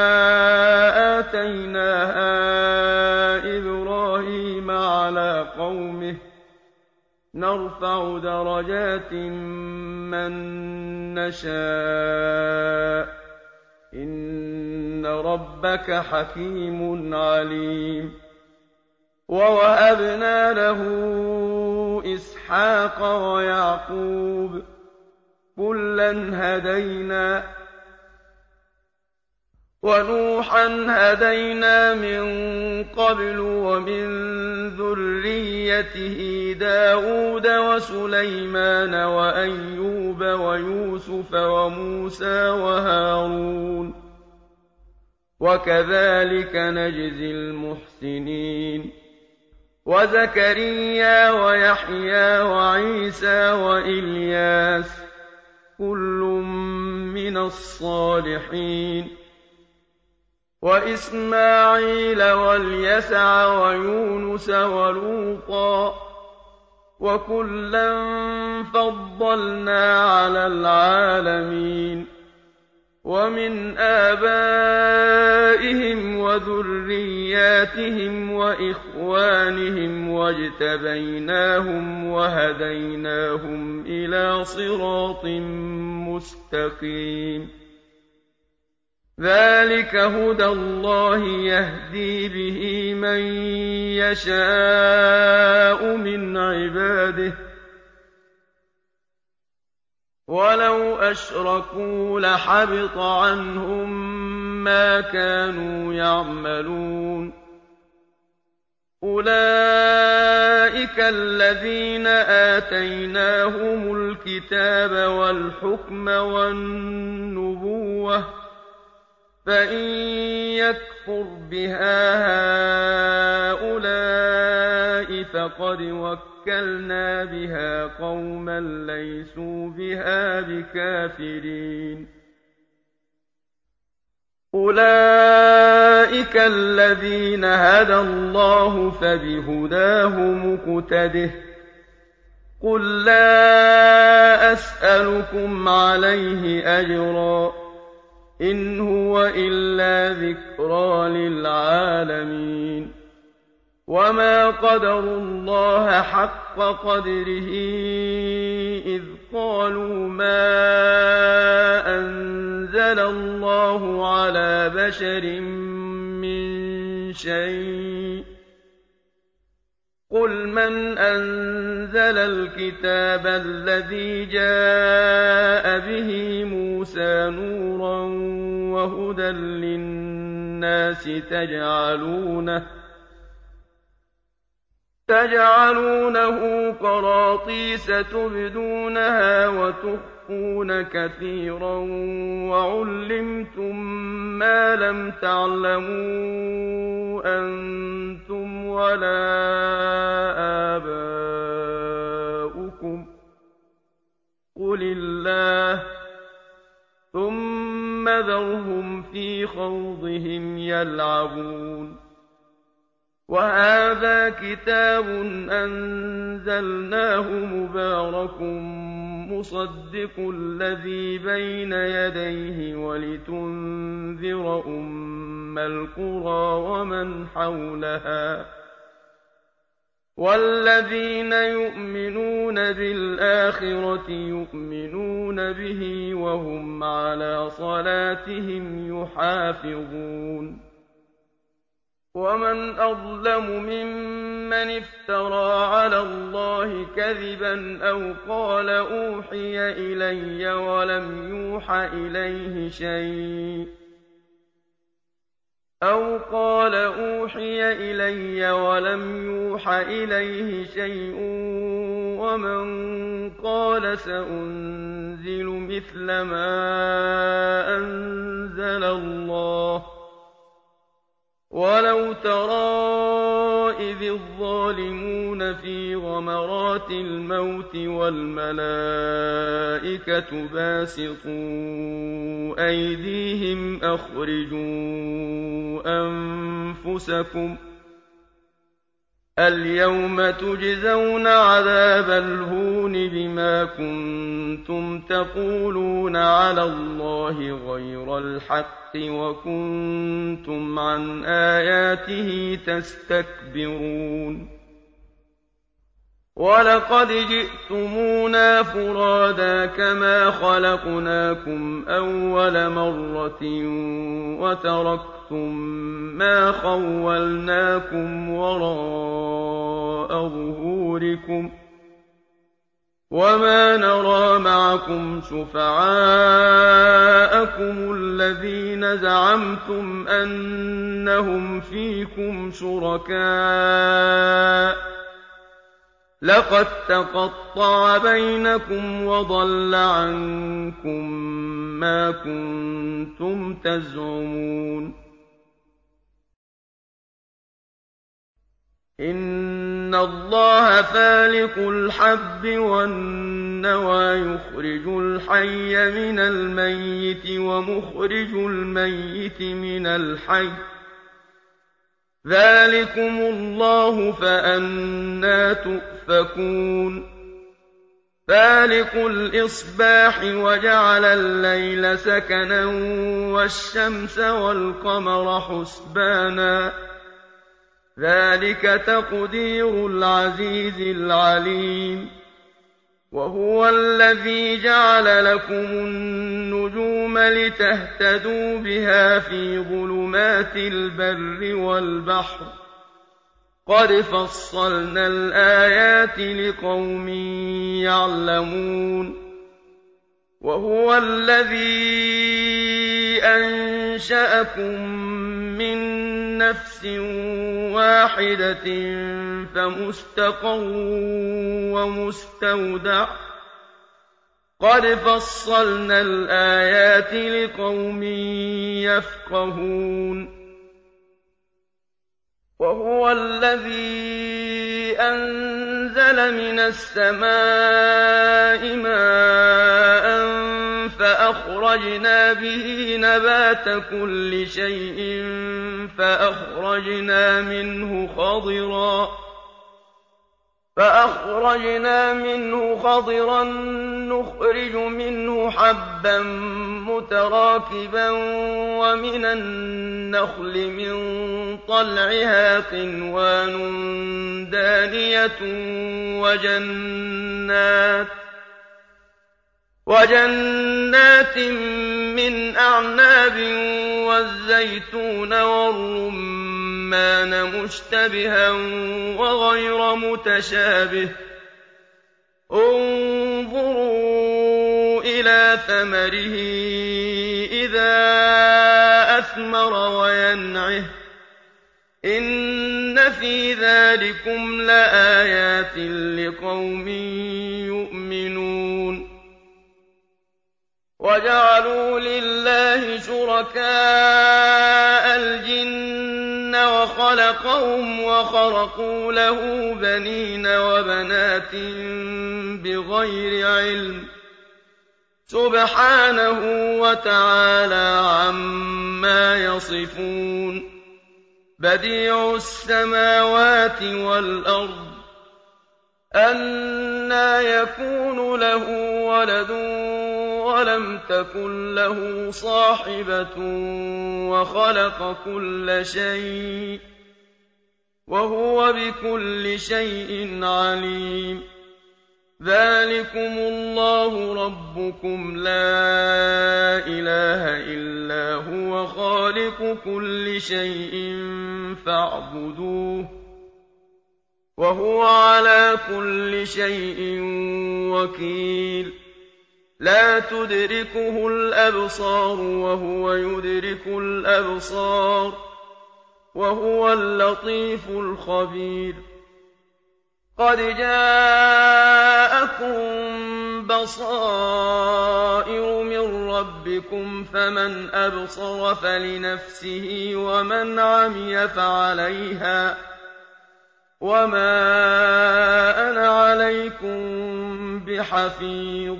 آتَيْنَاهَا إِبْرَاهِيمَ عَلَىٰ قَوْمِهِ ۚ نَرْفَعُ دَرَجَاتٍ مَّن نَّشَاءُ ۗ إِنَّ رَبَّكَ حَكِيمٌ عَلِيمٌ وَوَهَبْنَا لَهُ إِسْحَاقَ وَيَعْقُوبَ ۚ كُلًّا هَدَيْنَا ۚ وَنُوحًا هَدَيْنَا مِن قَبْلُ وَمِن ذُرِّيَّتِهِ دَاوُودَ وَسُلَيْمَانَ وَأَيُّوبَ وَيُوسُفَ وَمُوسَىٰ وَهَارُونَ ۚ وَكَذَٰلِكَ نَجْزِي الْمُحْسِنِينَ وَزَكَرِيَّا وَيَحْيَىٰ وَعِيسَىٰ وَإِلْيَاسَ ۖ كُلٌّ مِّنَ الصَّالِحِينَ وَإِسْمَاعِيلَ وَالْيَسَعَ وَيُونُسَ وَلُوطًا ۚ وَكُلًّا فَضَّلْنَا عَلَى الْعَالَمِينَ وَمِنْ آبَائِهِمْ وَذُرِّيَّاتِهِمْ وَإِخْوَانِهِمْ وَاجْتَبَيْنَاهُمْ وَهَدَيْنَاهُمْ إِلَىٰ صِرَاطٍ مُّسْتَقِيمٍ ذَٰلِكَ هُدَى اللَّهِ يَهْدِي بِهِ مَن يَشَاءُ مِنْ عِبَادِهِ ۚ وَلَوْ أَشْرَكُوا لَحَبِطَ عَنْهُم مَّا كَانُوا يَعْمَلُونَ أُولَٰئِكَ الَّذِينَ آتَيْنَاهُمُ الْكِتَابَ وَالْحُكْمَ وَالنُّبُوَّةَ ۚ فَإِن يَكْفُرْ بِهَا هَٰؤُلَاءِ فَقَدْ وَكَّلْنَا بِهَا قَوْمًا لَّيْسُوا بِهَا بِكَافِرِينَ أُولَٰئِكَ الَّذِينَ هَدَى اللَّهُ فَبِهُدَاهُ مُقْتَدِهْ ۗ قُل لَّا أَسْأَلُكُمْ عَلَيْهِ أَجْرًا ۖ إِنْ هُوَ إِلَّا ذِكْرَىٰ لِلْعَالَمِينَ وَمَا قَدَرُوا اللَّهَ حَقَّ قَدْرِهِ إِذْ قَالُوا مَا أَنزَلَ اللَّهُ عَلَىٰ بَشَرٍ مِّن شَيْءٍ ۗ قُلْ مَنْ أَنزَلَ الْكِتَابَ الَّذِي جَاءَ بِهِ مُوسَىٰ نُورًا وَهُدًى لِّلنَّاسِ تَجْعَلُونَهُ قَرَاطِيسَ تُبْدُونَهَا وَتُخْفُونَ كَثِيرًا وَعُلِّمْتُم مَّا لَمْ تَعْلَمُوا أَنتُمْ وَلَا آبَاؤُكُمْ ۖ قُلِ اللَّهُ ۖ ثُمَّ ذَرْهُمْ فِي خَوْضِهِمْ يَلْعَبُونَ وَهَٰذَا كِتَابٌ أَنزَلْنَاهُ مُبَارَكٌ مُّصَدِّقُ الَّذِي بَيْنَ يَدَيْهِ وَلِتُنذِرَ أُمَّ الْقُرَىٰ وَمَنْ حَوْلَهَا ۚ وَالَّذِينَ يُؤْمِنُونَ بِالْآخِرَةِ يُؤْمِنُونَ بِهِ وَهُمْ عَلَىٰ صَلَاتِهِمْ يُحَافِظُونَ وَمَنْ أَظْلَمُ مِمَّنِ افْتَرَىٰ عَلَى اللَّهِ كَذِبًا أَوْ قَالَ أُوحِيَ إِلَيَّ وَلَمْ يُوحَ إِلَيْهِ شَيْءٌ وَمَن قَالَ سَأُنزِلُ مِثْلَ مَا أَنزَلَ اللَّهُ ۗ وَلَوْ تَرَىٰ إِذِ الظَّالِمُونَ فِي غَمَرَاتِ الْمَوْتِ وَالْمَلَائِكَةُ بَاسِطُو أَيْدِيهِمْ أَخْرِجُوا أَنفُسَكُمُ ۖ الْيَوْمَ تُجْزَوْنَ عَذَابَ الْهُونِ بِمَا كُنتُمْ تَقُولُونَ عَلَى اللَّهِ غَيْرَ الْحَقِّ وَكُنتُمْ عَنْ آيَاتِهِ تَسْتَكْبِرُونَ وَلَقَدْ جِئْتُمُونَا فُرَادَىٰ كَمَا خَلَقْنَاكُمْ أَوَّلَ مَرَّةٍ وَتَرَكْتُم مَّا خَوَّلْنَاكُمْ وَرَاءَ ظُهُورِكُمْ ۖ وَمَا نَرَىٰ مَعَكُمْ شُفَعَاءَكُمُ الَّذِينَ زَعَمْتُمْ أَنَّهُمْ فِيكُمْ شُرَكَاءُ ۚ لَقَد تَّقَطَّعَ بَيْنَكُمْ وَضَلَّ عَنكُم مَّا كُنتُمْ تَزْعُمُونَ إِنَّ اللَّهَ فَالِقُ الْحَبِّ وَالنَّوَىٰ يُخْرِجُ الْحَيَّ مِنَ الْمَيِّتِ وَمُخْرِجُ الْمَيِّتِ مِنَ الْحَيِّ ۚ ذَٰلِكُمُ اللَّهُ فَأَنَّىٰ تُؤْفَكُونَ فَالِقُ الْإِصْبَاحِ وَجَعَلَ اللَّيْلَ سَكَنًا وَالشَّمْسَ وَالْقَمَرَ حُسْبَانًا ۚ ذَٰلِكَ تَقْدِيرُ الْعَزِيزِ الْعَلِيمِ وَهُوَ الَّذِي جَعَلَ لَكُمُ النُّجُومَ لِتَهْتَدُوا بِهَا فِي ظُلُمَاتِ الْبَرِّ وَالْبَحْرِ ۗ قَدْ فَصَّلْنَا الْآيَاتِ لِقَوْمٍ يَعْلَمُونَ وَهُوَ الَّذِي أَنشَأَكُم مِّن نَّفْسٍ وَاحِدَةٍ فَمُسْتَقَرٌّ وَمُسْتَوْدَعٌ ۗ قَدْ فَصَّلْنَا الْآيَاتِ لِقَوْمٍ يَفْقَهُونَ وَهُوَ الَّذِي أَنزَلَ مِنَ السَّمَاءِ مَاءً فَأَخْرَجْنَا بِهِ نَبَاتَ كُلِّ شَيْءٍ فَأَخْرَجْنَا مِنْهُ خَضِرًا نُّخْرِجُ مِنْهُ حَبًّا مُّتَرَاكِبًا وَمِنَ النَّخْلِ مِن طَلْعِهَا قِنْوَانٌ دَانِيَةٌ وَجَنَّاتٍ مِّنْ أَعْنَابٍ وَالزَّيْتُونَ وَالرُّمَّانَ مُشْتَبِهًا وَغَيْرَ مُتَشَابِهٍ ۗ انظُرُوا إِلَىٰ ثَمَرِهِ إِذَا أَثْمَرَ وَيَنْعِهِ ۚ إِنَّ فِي ذَٰلِكُمْ لَآيَاتٍ لِّقَوْمٍ يُؤْمِنُونَ وَجَعَلُوا لِلَّهِ شُرَكَاءَ الْجِنَّ وَخَلَقَهُمْ وَخَرَقُوا لَهُ بَنِينَ وَبَنَاتٍ بِغَيْرِ عِلْمٍ ۚ سُبْحَانَهُ وَتَعَالَىٰ عَمَّا يَصِفُونَ بَدِيعُ السَّمَاوَاتِ وَالْأَرْضِ ۖ أَنَّىٰ يَكُونُ لَهُ وَلَدٌ وَلَمْ تَكُن لَّهُ صَاحِبَةٌ وَخَلَقَ كُلَّ شَيْءٍ ۖ وَهُوَ بِكُلِّ شَيْءٍ عَلِيمٌ ذَٰلِكُمُ اللَّهُ رَبُّكُمْ لَا إِلَٰهَ إِلَّا هُوَ خَالِقُ كُلِّ شَيْءٍ فَاعْبُدُوهُ ۚ وَهُوَ عَلَىٰ كُلِّ شَيْءٍ وَكِيلٌ لَّا تُدْرِكُهُ الْأَبْصَارُ وَهُوَ يُدْرِكُ الْأَبْصَارَ ۖ وَهُوَ اللَّطِيفُ الْخَبِيرُ قَدْ جَاءَكُم بَصَائِرُ مِن رَّبِّكُمْ ۖ فَمَنْ أَبْصَرَ فَلِنَفْسِهِ وَمَنْ عَمِيَ فَعَلَيْهَا ۚ وَمَا أَنَا عَلَيْكُم بِحَفِيظٍ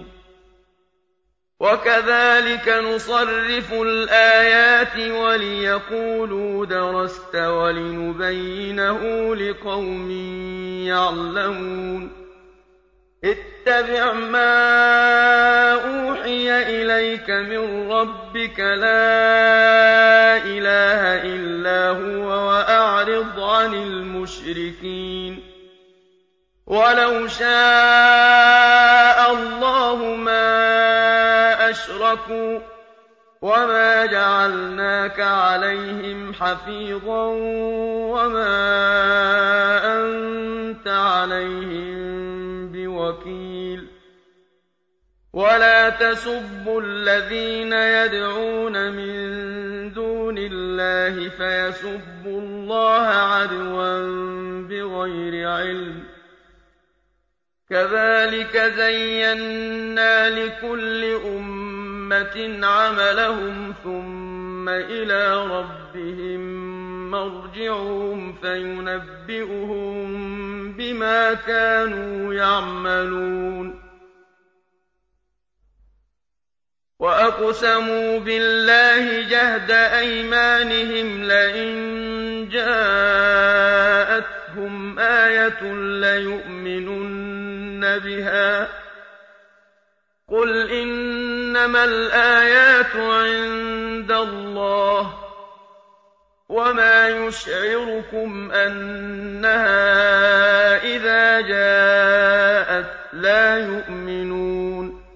وَكَذَٰلِكَ نُصَرِّفُ الْآيَاتِ وَلِيَقُولُوا دَرَسْتَ وَلِنُبَيِّنَهُ لِقَوْمٍ يَعْلَمُونَ اتَّبِعْ مَا أُوحِيَ إِلَيْكَ مِن رَّبِّكَ ۖ لَا إِلَٰهَ إِلَّا هُوَ وَأَعْرِضْ عَنِ الْمُشْرِكِينَ وَلَوْ شَاءَ اللَّهُ مَا أَشْرَكُوا ۗ وَمَا جَعَلْنَاكَ عَلَيْهِمْ حَفِيظًا وَمَا أَنتَ عَلَيْهِم بِوَكِيلٍ وَلَا تَسُبُّوا الَّذِينَ يَدْعُونَ مِن دُونِ اللَّهِ فَيَسُبُّوا اللَّهَ عَدْوًا بِغَيْرِ عِلْمٍ ۗ كَذَٰلِكَ زَيَّنَّا لِكُلِّ أُمَّةٍ عَمَلَهُمْ ثُمَّ إِلَىٰ رَبِّهِم مَّرْجِعُهُمْ فَيُنَبِّئُهُم بِمَا كَانُوا يَعْمَلُونَ وَأَقْسَمُوا بِاللَّهِ جَهْدَ أَيْمَانِهِمْ لَئِن جَاءَتْهُمْ آيَةٌ لَّيُؤْمِنُنَّ بِهَا ۚ قُلْ إِنَّمَا الْآيَاتُ عِندَ اللَّهِ ۖ وَمَا يُشْعِرُكُمْ أَنَّهَا إِذَا جَاءَتْ لَا يُؤْمِنُونَ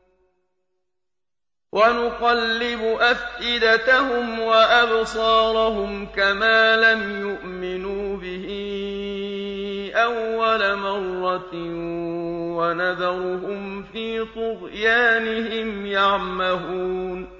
وَنُقَلِّبُ أَفْئِدَتَهُمْ وَأَبْصَارَهُمْ كَمَا لَمْ يُؤْمِنُوا بِهِ أَوَّلَ مَرَّةٍ وَنَذَرُهُمْ فِي طُغْيَانِهِمْ يَعْمَهُونَ